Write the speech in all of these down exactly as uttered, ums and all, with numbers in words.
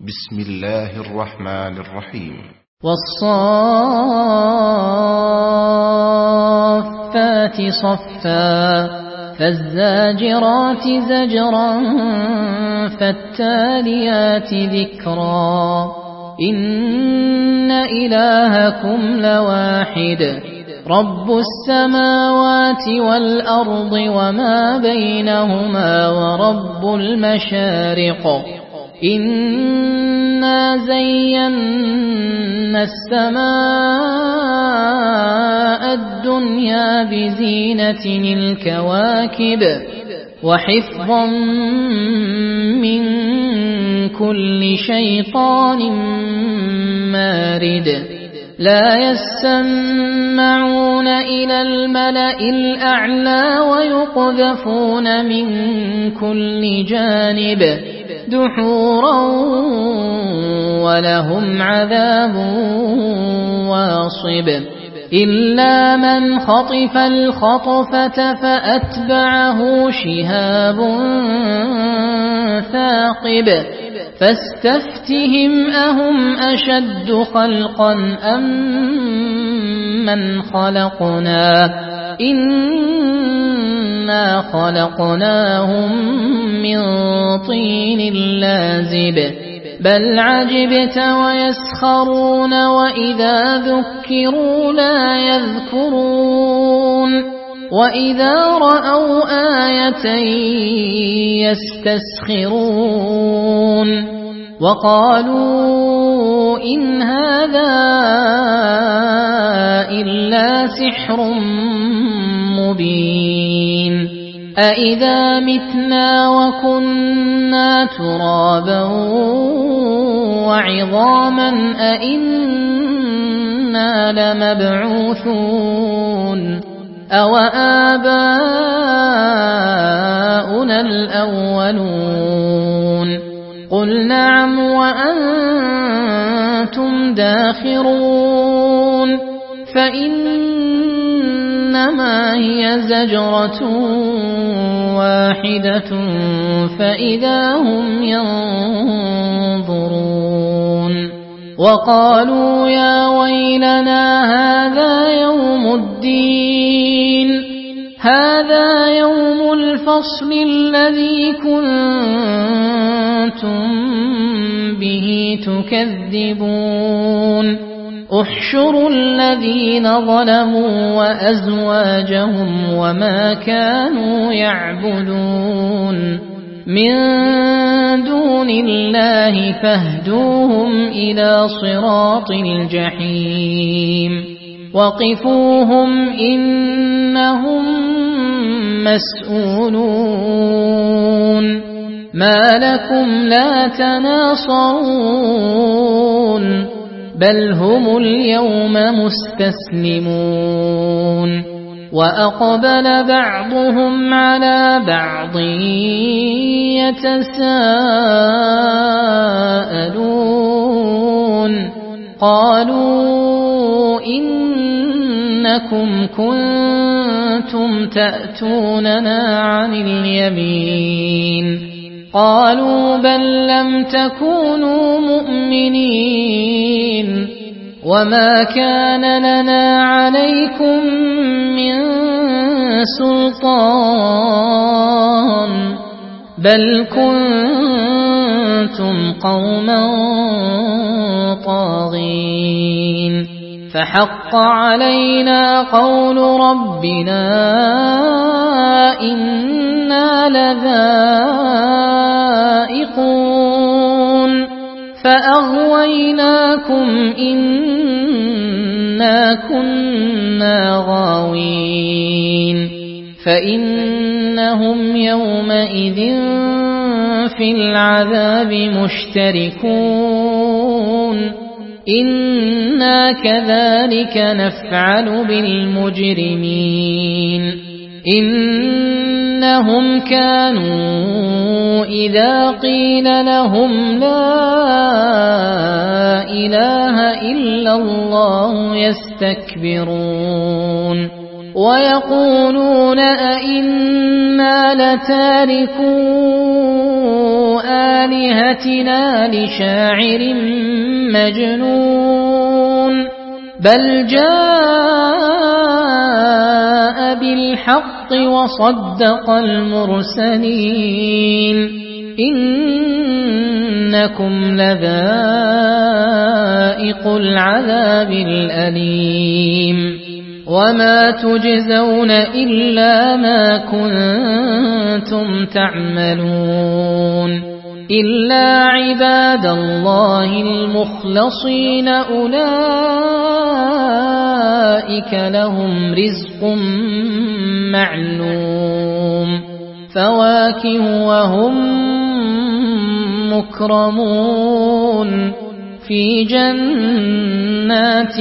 بسم الله الرحمن الرحيم. والصافات صفا فالزاجرات زجرا فالتاليات ذكرا إن إلهكم لواحد رب السماوات والأرض وما بينهما ورب المشارق إنا زينا السماء الدنيا بزينة الكواكب وحفظا من كل شيطان مارد لا يسمعون إلى الملأ الأعلى ويقذفون من كل جانب دحورا ولهم عذاب واصب إلا من خطف الخطفة فأتبعه شهاب ثاقب فاستفتهم أهم أشد خلقا أم من خلقنا إنا خلقناهم من طين لازب بل عجبت ويسخرون وإذا ذكروا لا يذكرون وإذا رأوا آية يستسخرون وقالوا إن هذا إلا سحر مبين أإذا متنا وكنا ترابا وعظاما أإنا لمبعوثون أو آباؤنا الأولون قل نعم وأنتم داخرون فإنما هي زجرة واحدة فإذا هم ينظرون وقالوا يا ويلنا هذا يوم الدين هذا يوم الفصل الذي كنتم به تكذبون احشروا الذين ظلموا وأزواجهم وما كانوا يعبدون من دون الله فاهدوهم إلى صراط الجحيم وقفوهم إنهم مسؤولون ما لكم لا تناصرون بل هم اليوم مستسلمون وأقبل بعضهم على بعض يتساءلون قالوا إنكم كنتم تأتوننا عن اليمين قالوا بل لم تكونوا مؤمنين وما كان لنا عليكم من سلطان بل كنتم قوما طاغين فحق علينا قول ربنا إنا لذائقون فأغويناكم إنا كنا غاوين فإنهم يومئذ في العذاب مشتركون إنا كذلك نفعل بالمجرمين إنهم كانوا إذا قيل لهم لا إله إلا الله يستكبرون ويقولون أئنا لتاركو آلهتنا لشاعر مجنون بل جاء بالحق وصدق المرسلين إنكم لذائق العذاب الأليم وما تجزون إلا ما كنتم تعملون إلا عباد الله المخلصين أولئك لهم رزق معلوم فواكه وهم مكرمون في جنات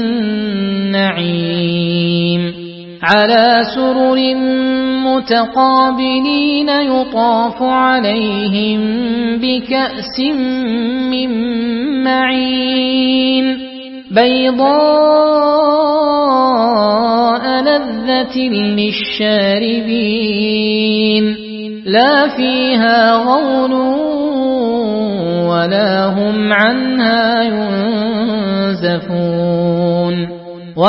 النعيم على سرر متقابلين يطاف عليهم بكأس من معين بيضاء لذة للشاربين لا فيها غول ولا هم عنها ينزفون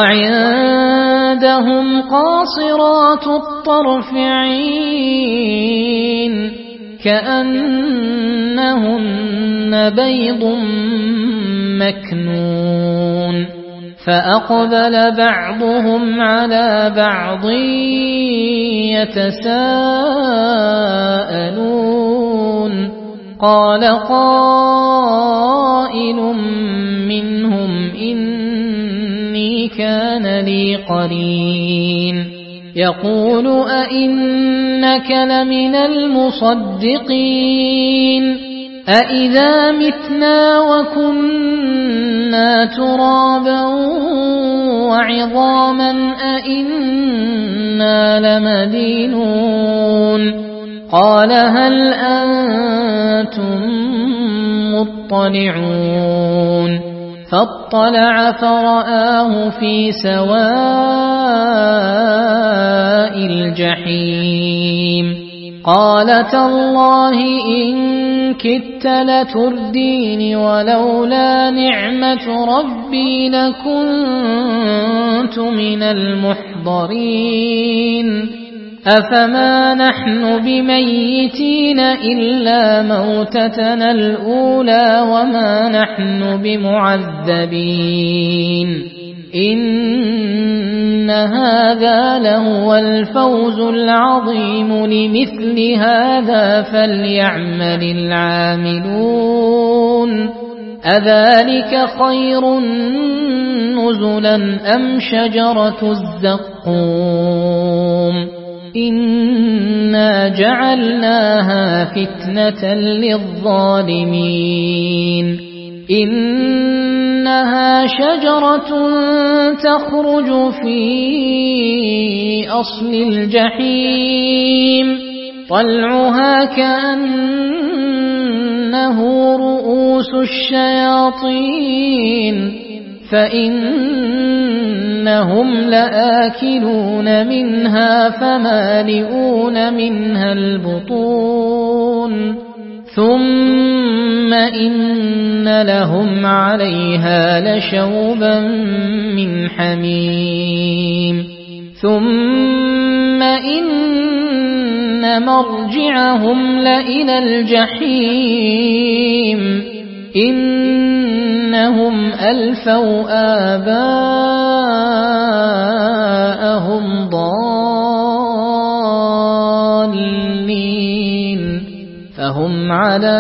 وعندهم قاصرات الطرف عين كأنهن بيض مكنون فأقبل بعضهم على بعض يتساءلون قال قائل منهم إني كان لي قرين يقول أئنك لمن المصدقين أئذا متنا وكنا ترابا وعظاما أئنا لمدينون قال هل أنتم مطلعون فاطلع فرآه في سواء الجحيم قال تالله إن كدت لتردين ولولا نعمة ربي لكنت من المحضرين أفما نحن بميتين إلا موتتنا الأولى وما نحن بمعذبين إن هذا لهو الفوز العظيم لمثل هذا فليعمل العاملون أذلك خير نزلا أم شجرة الزقوم إنا جعلناها فتنة للظالمين إنها شجرة تخرج في أصل الجحيم طلعها كأنه رؤوس الشياطين فإنهم لآكلون منها فمالئون منها البطون ثم إن لهم عليها لشوبا من حميم ثم إن مرجعهم لإلى الجحيم إنهم ألفوا آباءهم ضالين فهم على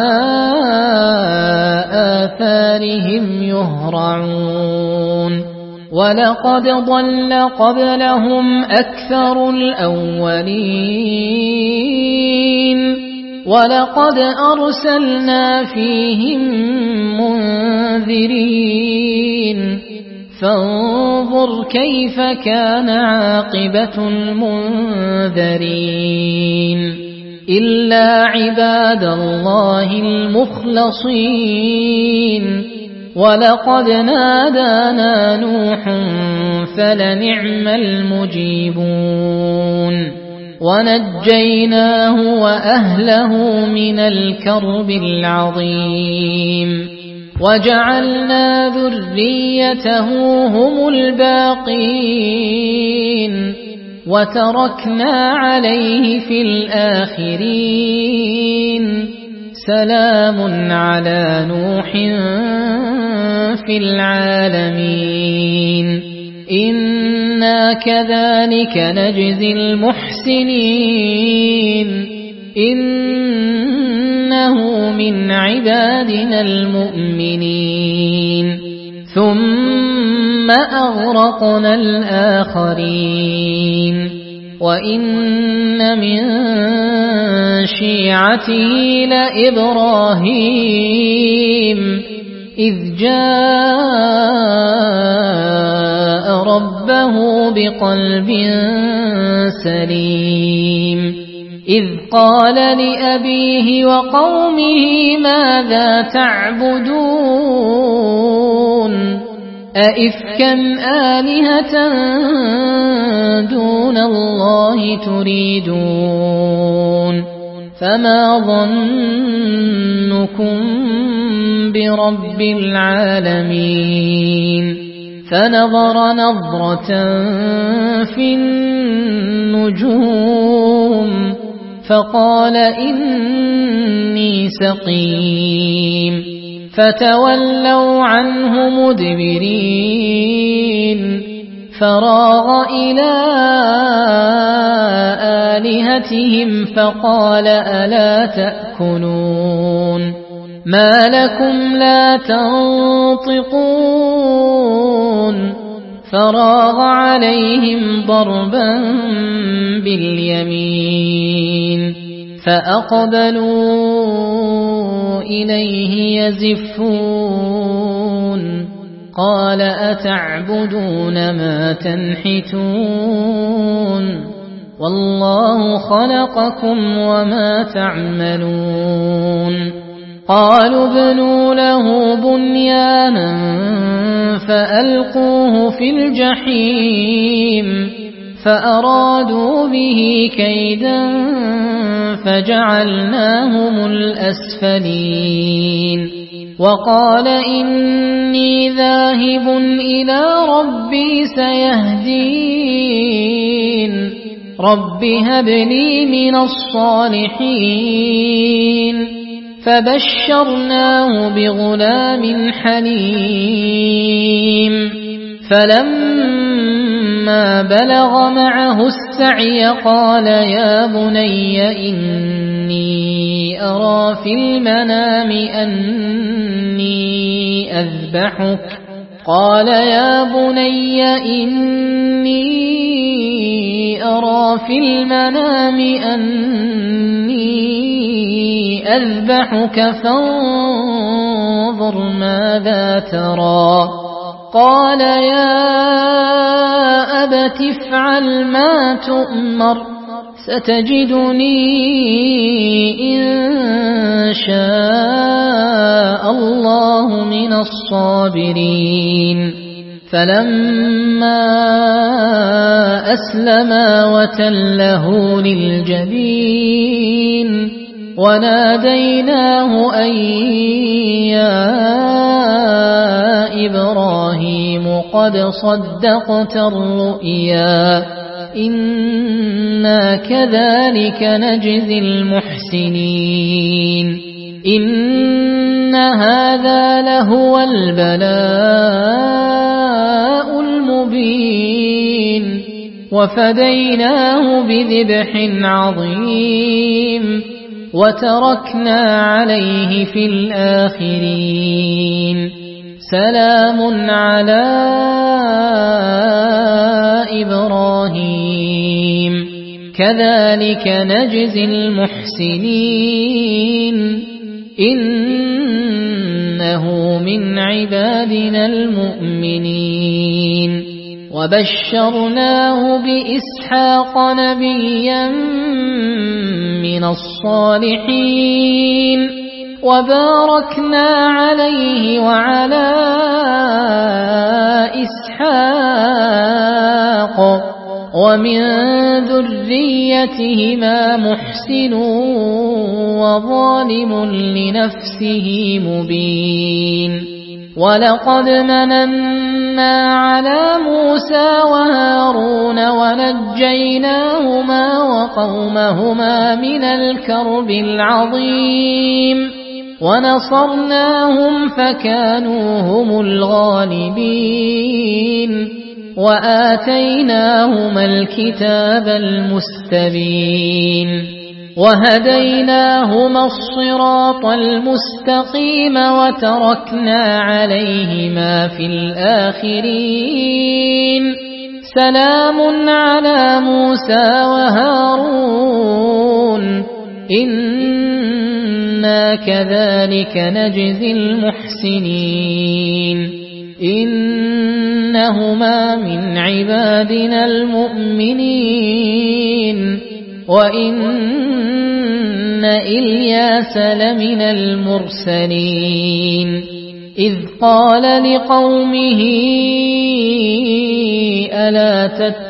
آثارهم يهرعون ولقد ضل قبلهم أكثر الأولين ولقد أرسلنا فيهم منذرين فانظر كيف كان عاقبة المنذرين إلا عباد الله المخلصين ولقد نادانا نوح فلنعم المجيبون ونجيناه وأهله من الكرب العظيم وجعلنا ذريته هم الباقين وتركنا عليه في الآخرين سلام على نوح في العالمين إنا كذلك نجزي المحسنين إنه من عبادنا المؤمنين ثم أغرقنا الآخرين وإن من شيعته لإبراهيم إذ جاء ربه بقلب سليم إذ قال لأبيه وقومه ماذا تعبدون أئفكا آلهة دون الله تريدون فما ظنكم برب العالمين فنظر نظرة في النجوم فقال إني سقيم فتولوا عنه مدبرين فراغ إلى آلهتهم فقال ألا تأكلون ما لكم لا تنطقون فراغ عليهم ضربا باليمين فأقبلوا إليه يزفون قال أتعبدون ما تنحتون والله خلقكم وما تعملون قالوا ابنوا له بنيانا فألقوه في الجحيم فأرادوا به كيدا فجعلناهم الأسفلين وقال إني ذاهب إلى ربي سيهدين رب هب لي من الصالحين فبشرناه بغلام حليم فلما بلغ معه السعي قال يا بني إني أرى في المنام أني أذبحك قال يا بني إني أرى في المنام أني أذبحك فانظر ماذا ترى قال يا أبت افعل ما تؤمر ستجدني إن شاء الله من الصابرين فلما أسلما وتله للجبين وناديناه أن يا إبراهيم قد صدقت الرؤيا إنا كذلك نجزي المحسنين إن هذا لهو البلاء المبين وفديناه بذبح عظيم وتركنا عليه في الآخرين سلام على إبراهيم كذلك نجزي المحسنين إنه من عبادنا المؤمنين وبشرناه بإسحاق نبيا من الصالحين وباركنا عليه وعلى إسحاق ومن ذريتهما محسن وظالم لنفسه مبين ولقد مننا على موسى وهارون ونجيناهما وقومهما من الكرب العظيم ونصرناهم فكانوا هم الغالبين وآتيناهما الكتاب المستبين وهديناهما الصراط المستقيم وتركنا عليهما في الآخرين سلام على موسى وهارون إنا كذلك نجزي المحسنين إنهما من عبادنا المؤمنين وإن إلياس لمن المرسلين إذ قال لقومه ألا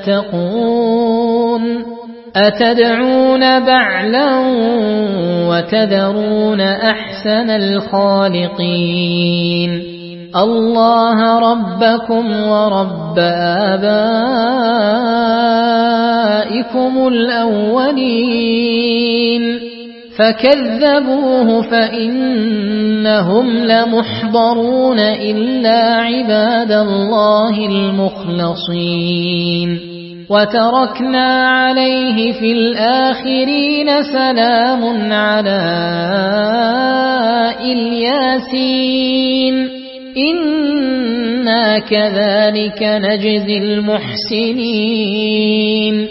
تتقون أتدعون بعلا وتذرون أحسن الخالقين الله ربكم ورب آبائكم الأولين فكذبوه فإنهم لمحضرون إلا عباد الله المخلصين وتركنا عليه في الآخرين سلام على الياسين إنا كذلك نجزي المحسنين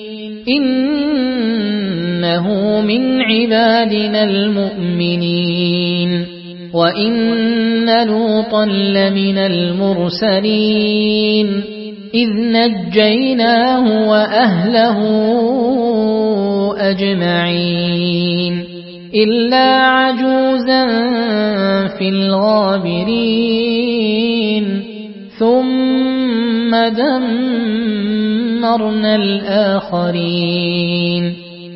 إنه من عبادنا المؤمنين وإن لوطا لمن المرسلين إذ نجيناه وأهله أجمعين إلا عجوزا في الغابرين ثم دمرنا الآخرين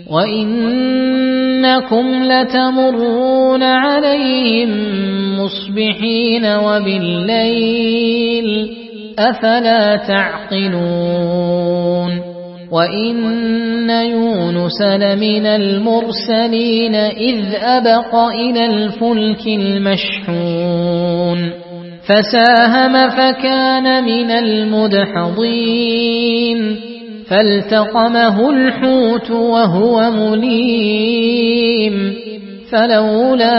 وإنكم لتمرون عليهم مصبحين وبالليل أفلا تعقلون وإن يونس لمن المرسلين إذ أبق إلى الفلك المشحون فساهم فكان من المدحضين فالتقمه الحوت وهو مليم فلولا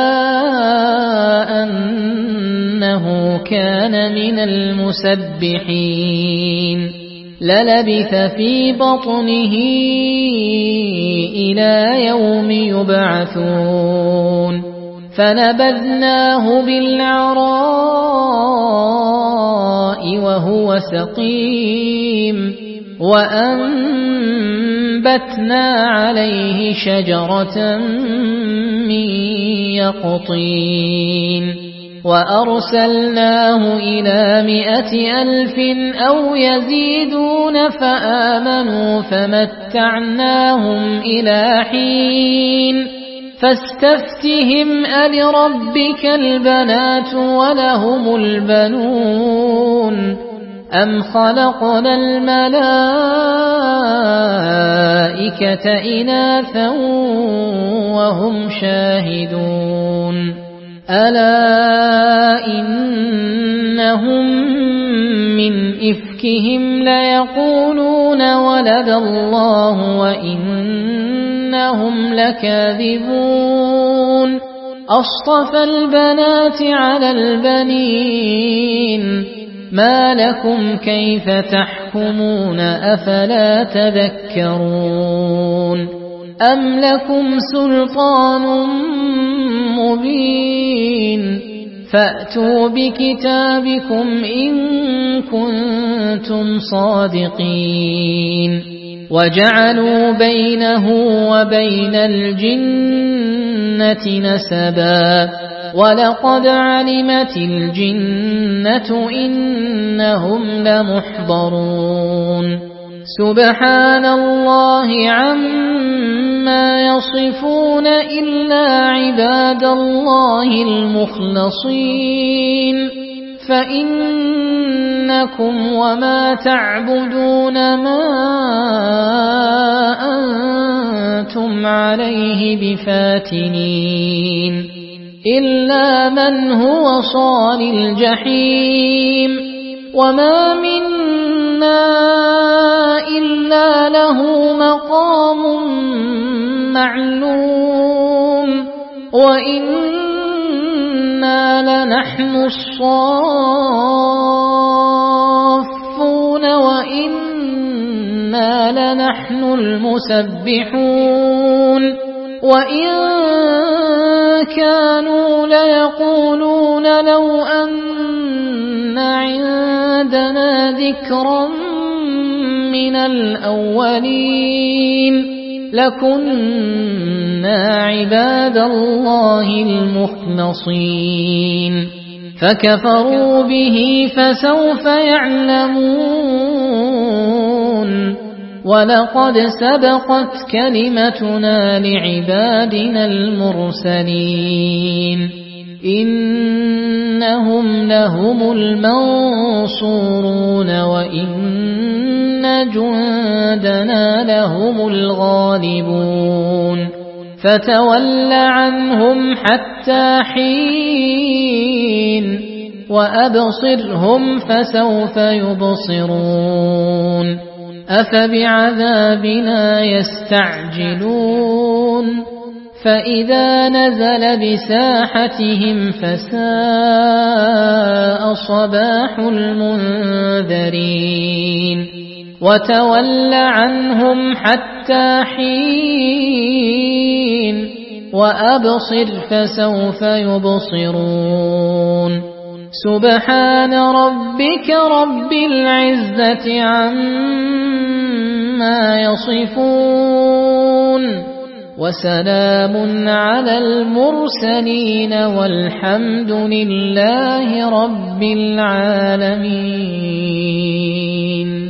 أنه كان من المسبحين للبث في بطنه إلى يوم يبعثون فنبذناه بالعراء وهو سقيم وأنبتنا عليه شجرة من يقطين وأرسلناه إلى مائة ألف أو يزيدون فآمنوا فمتعناهم إلى حين فاستفتهم ألربك البنات ولهم البنون أم خلقنا الملائكة إناثا وهم شاهدون ألا إنهم من إفكهم ليقولون ولد الله وإنهم لكاذبون أصطفى البنات على البنين ما لكم كيف تحكمون أفلا تذكرون أم لكم سلطان مبين فأتوا بكتابكم إن كنتم صادقين وجعلوا بينه وبين الجنة نسبا ولقد علمت الجنة إنهم لمحضرون سبحان الله عما يصفون إلا عباد الله المخلصين فإنكم وما تعبدون ما أنتم عليه بفاتنين إلا من هو صال الجحيم وما منا إلا له مقام معلوم وإنا لنحن الصافون وإنا لنحن المسبحون وإن كانوا ليقولون لو أن عندنا ذكرا من الأولين لكنا عباد الله المخلصين فكفروا به فسوف يعلمون ولقد سبقت كلمتنا لعبادنا المرسلين إنهم لهم المنصورون وإن جندنا لهم الغالبون فتول عنهم حتى حين وأبصرهم فسوف يبصرون أفبعذابنا يستعجلون فإذا نزل بساحتهم فساء صباح المنذرين وتول عنهم حتى حين وأبصر فسوف يبصرون سبحان ربك رب العزة عما يصفون وسلام على المرسلين والحمد لله رب العالمين.